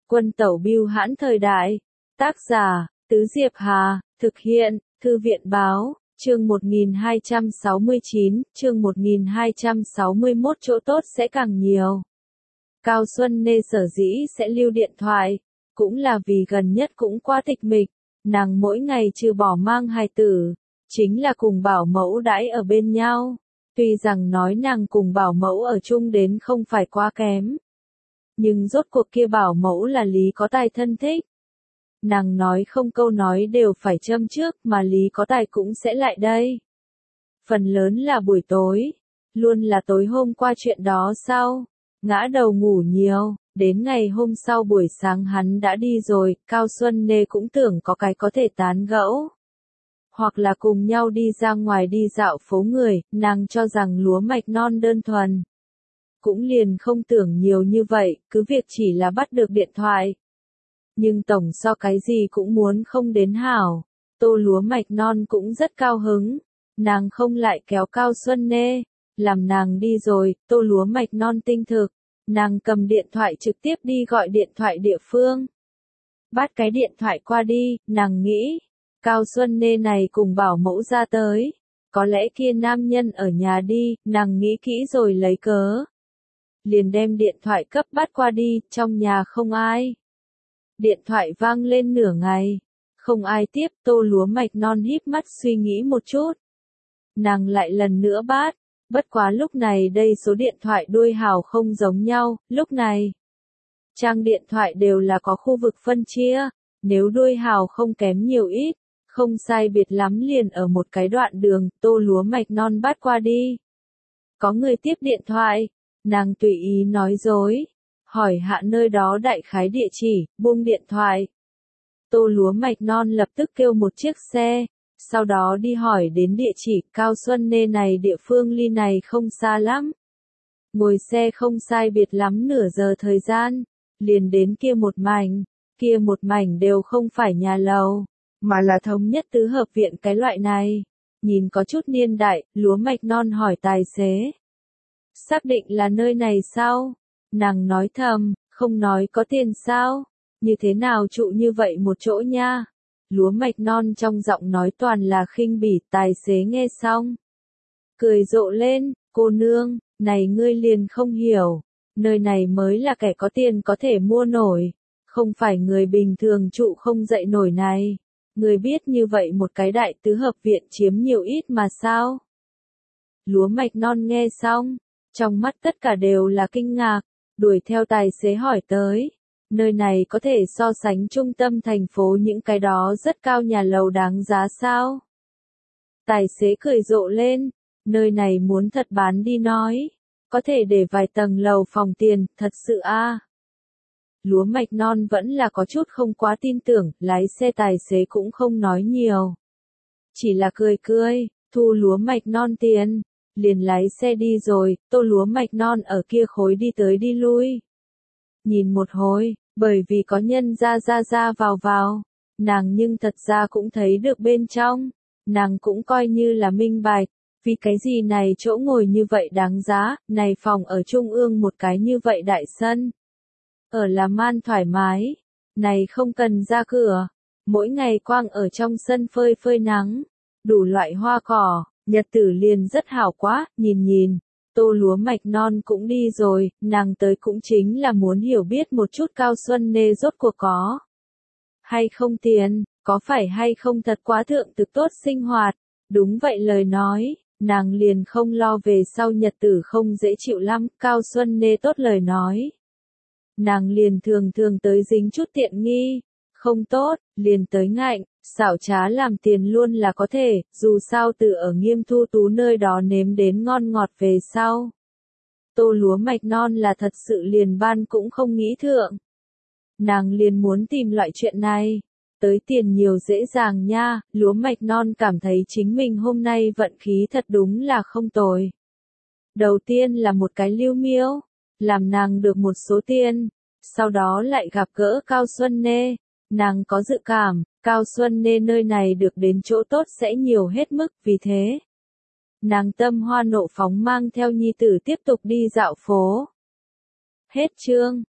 Quân tẩu bưu hãn thời đại. Tác giả, Tứ Diệp Hà, thực hiện, Thư viện báo, chương 1269, chương 1261 chỗ tốt sẽ càng nhiều. Cao Xuân Nê sở dĩ sẽ lưu điện thoại, cũng là vì gần nhất cũng quá tịch mịch, nàng mỗi ngày trừ bỏ mang hài tử, chính là cùng bảo mẫu đãi ở bên nhau. Tuy rằng nói nàng cùng bảo mẫu ở chung đến không phải quá kém, nhưng rốt cuộc kia bảo mẫu là Lý Có Tài thân thích. Nàng nói không câu nói đều phải châm trước mà Lý Có Tài cũng sẽ lại đây. Phần lớn là buổi tối, luôn là tối hôm qua chuyện đó sau, ngã đầu ngủ nhiều, đến ngày hôm sau buổi sáng hắn đã đi rồi, Cao Xuân Nê cũng tưởng có cái có thể tán gẫu. Hoặc là cùng nhau đi ra ngoài đi dạo phố người, nàng cho rằng lúa mạch non đơn thuần. Cũng liền không tưởng nhiều như vậy, cứ việc chỉ là bắt được điện thoại. Nhưng tổng so cái gì cũng muốn không đến hảo, Tô lúa mạch non cũng rất cao hứng, nàng không lại kéo Cao Xuân Nê, làm nàng đi rồi, Tô lúa mạch non tinh thực, nàng cầm điện thoại trực tiếp đi gọi điện thoại địa phương. Bắt cái điện thoại qua đi, nàng nghĩ, Cao Xuân Nê này cùng bảo mẫu ra tới, có lẽ kia nam nhân ở nhà đi, nàng nghĩ kỹ rồi lấy cớ. Liền đem điện thoại cấp bắt qua đi, trong nhà không ai. Điện thoại vang lên nửa ngày, không ai tiếp, Tô lúa mạch non híp mắt suy nghĩ một chút. Nàng lại lần nữa bắt, bất quá lúc này đây số điện thoại đuôi hào không giống nhau, lúc này. Trang điện thoại đều là có khu vực phân chia, nếu đuôi hào không kém nhiều ít, không sai biệt lắm liền ở một cái đoạn đường, Tô lúa mạch non bắt qua đi. Có người tiếp điện thoại, nàng tùy ý nói dối, hỏi hạ nơi đó đại khái địa chỉ, buông điện thoại. Tô lúa mạch non lập tức kêu một chiếc xe, sau đó đi hỏi đến địa chỉ, Cao Xuân Nê này địa phương ly này không xa lắm. Ngồi xe không sai biệt lắm nửa giờ thời gian, liền đến kia một mảnh đều không phải nhà lầu, mà là thống nhất tứ hợp viện cái loại này. Nhìn có chút niên đại, lúa mạch non hỏi tài xế. Xác định là nơi này sao? Nàng nói thầm, không nói có tiền sao? Như thế nào trụ như vậy một chỗ nha? Lúa mạch non trong giọng nói toàn là khinh bỉ, tài xế nghe xong. Cười rộ lên, cô nương, này ngươi liền không hiểu. Nơi này mới là kẻ có tiền có thể mua nổi. Không phải người bình thường trụ không dậy nổi này. Người biết như vậy một cái đại tứ hợp viện chiếm nhiều ít mà sao? Lúa mạch non nghe xong, trong mắt tất cả đều là kinh ngạc, đuổi theo tài xế hỏi tới. Nơi này có thể so sánh trung tâm thành phố những cái đó rất cao nhà lầu đáng giá sao? Tài xế cười rộ lên, nơi này muốn thật bán đi nói, có thể để vài tầng lầu phòng tiền, thật sự a. Lúa mạch non vẫn là có chút không quá tin tưởng, lái xe tài xế cũng không nói nhiều. Chỉ là cười, thu lúa mạch non tiền, liền lái xe đi rồi, Tô lúa mạch non ở kia khối đi tới đi lui. Nhìn một hồi, bởi vì có nhân ra vào, nàng nhưng thật ra cũng thấy được bên trong, nàng cũng coi như là minh bạch, vì cái gì này chỗ ngồi như vậy đáng giá, này phòng ở trung ương một cái như vậy đại sân. Ở làm man thoải mái, này không cần ra cửa, mỗi ngày quang ở trong sân phơi nắng, đủ loại hoa cỏ, nhật tử liền rất hảo quá, nhìn. Tô lúa mạch non cũng đi rồi, nàng tới cũng chính là muốn hiểu biết một chút Cao Xuân Nê rốt cuộc có hay không tiền, có phải hay không thật quá thượng thực tốt sinh hoạt. Đúng vậy lời nói, nàng liền không lo về sau nhật tử không dễ chịu lắm, Cao Xuân Nê tốt lời nói. Nàng liền thường tới dính chút tiện nghi, không tốt, liền tới ngạnh, xảo trá làm tiền luôn là có thể, dù sao từ ở Nghiêm Thu Tú nơi đó nếm đến ngon ngọt về sau. Tô lúa mạch non là thật sự liền ban cũng không nghĩ thượng. Nàng liền muốn tìm loại chuyện này, tới tiền nhiều dễ dàng nha, lúa mạch non cảm thấy chính mình hôm nay vận khí thật đúng là không tồi. Đầu tiên là một cái lưu miêu, làm nàng được một số tiền, sau đó lại gặp gỡ Cao Xuân Nê, nàng có dự cảm, Cao Xuân Nê nơi này được đến chỗ tốt sẽ nhiều hết mức, vì thế. Nàng tâm hoa nộ phóng mang theo nhi tử tiếp tục đi dạo phố. Hết chương.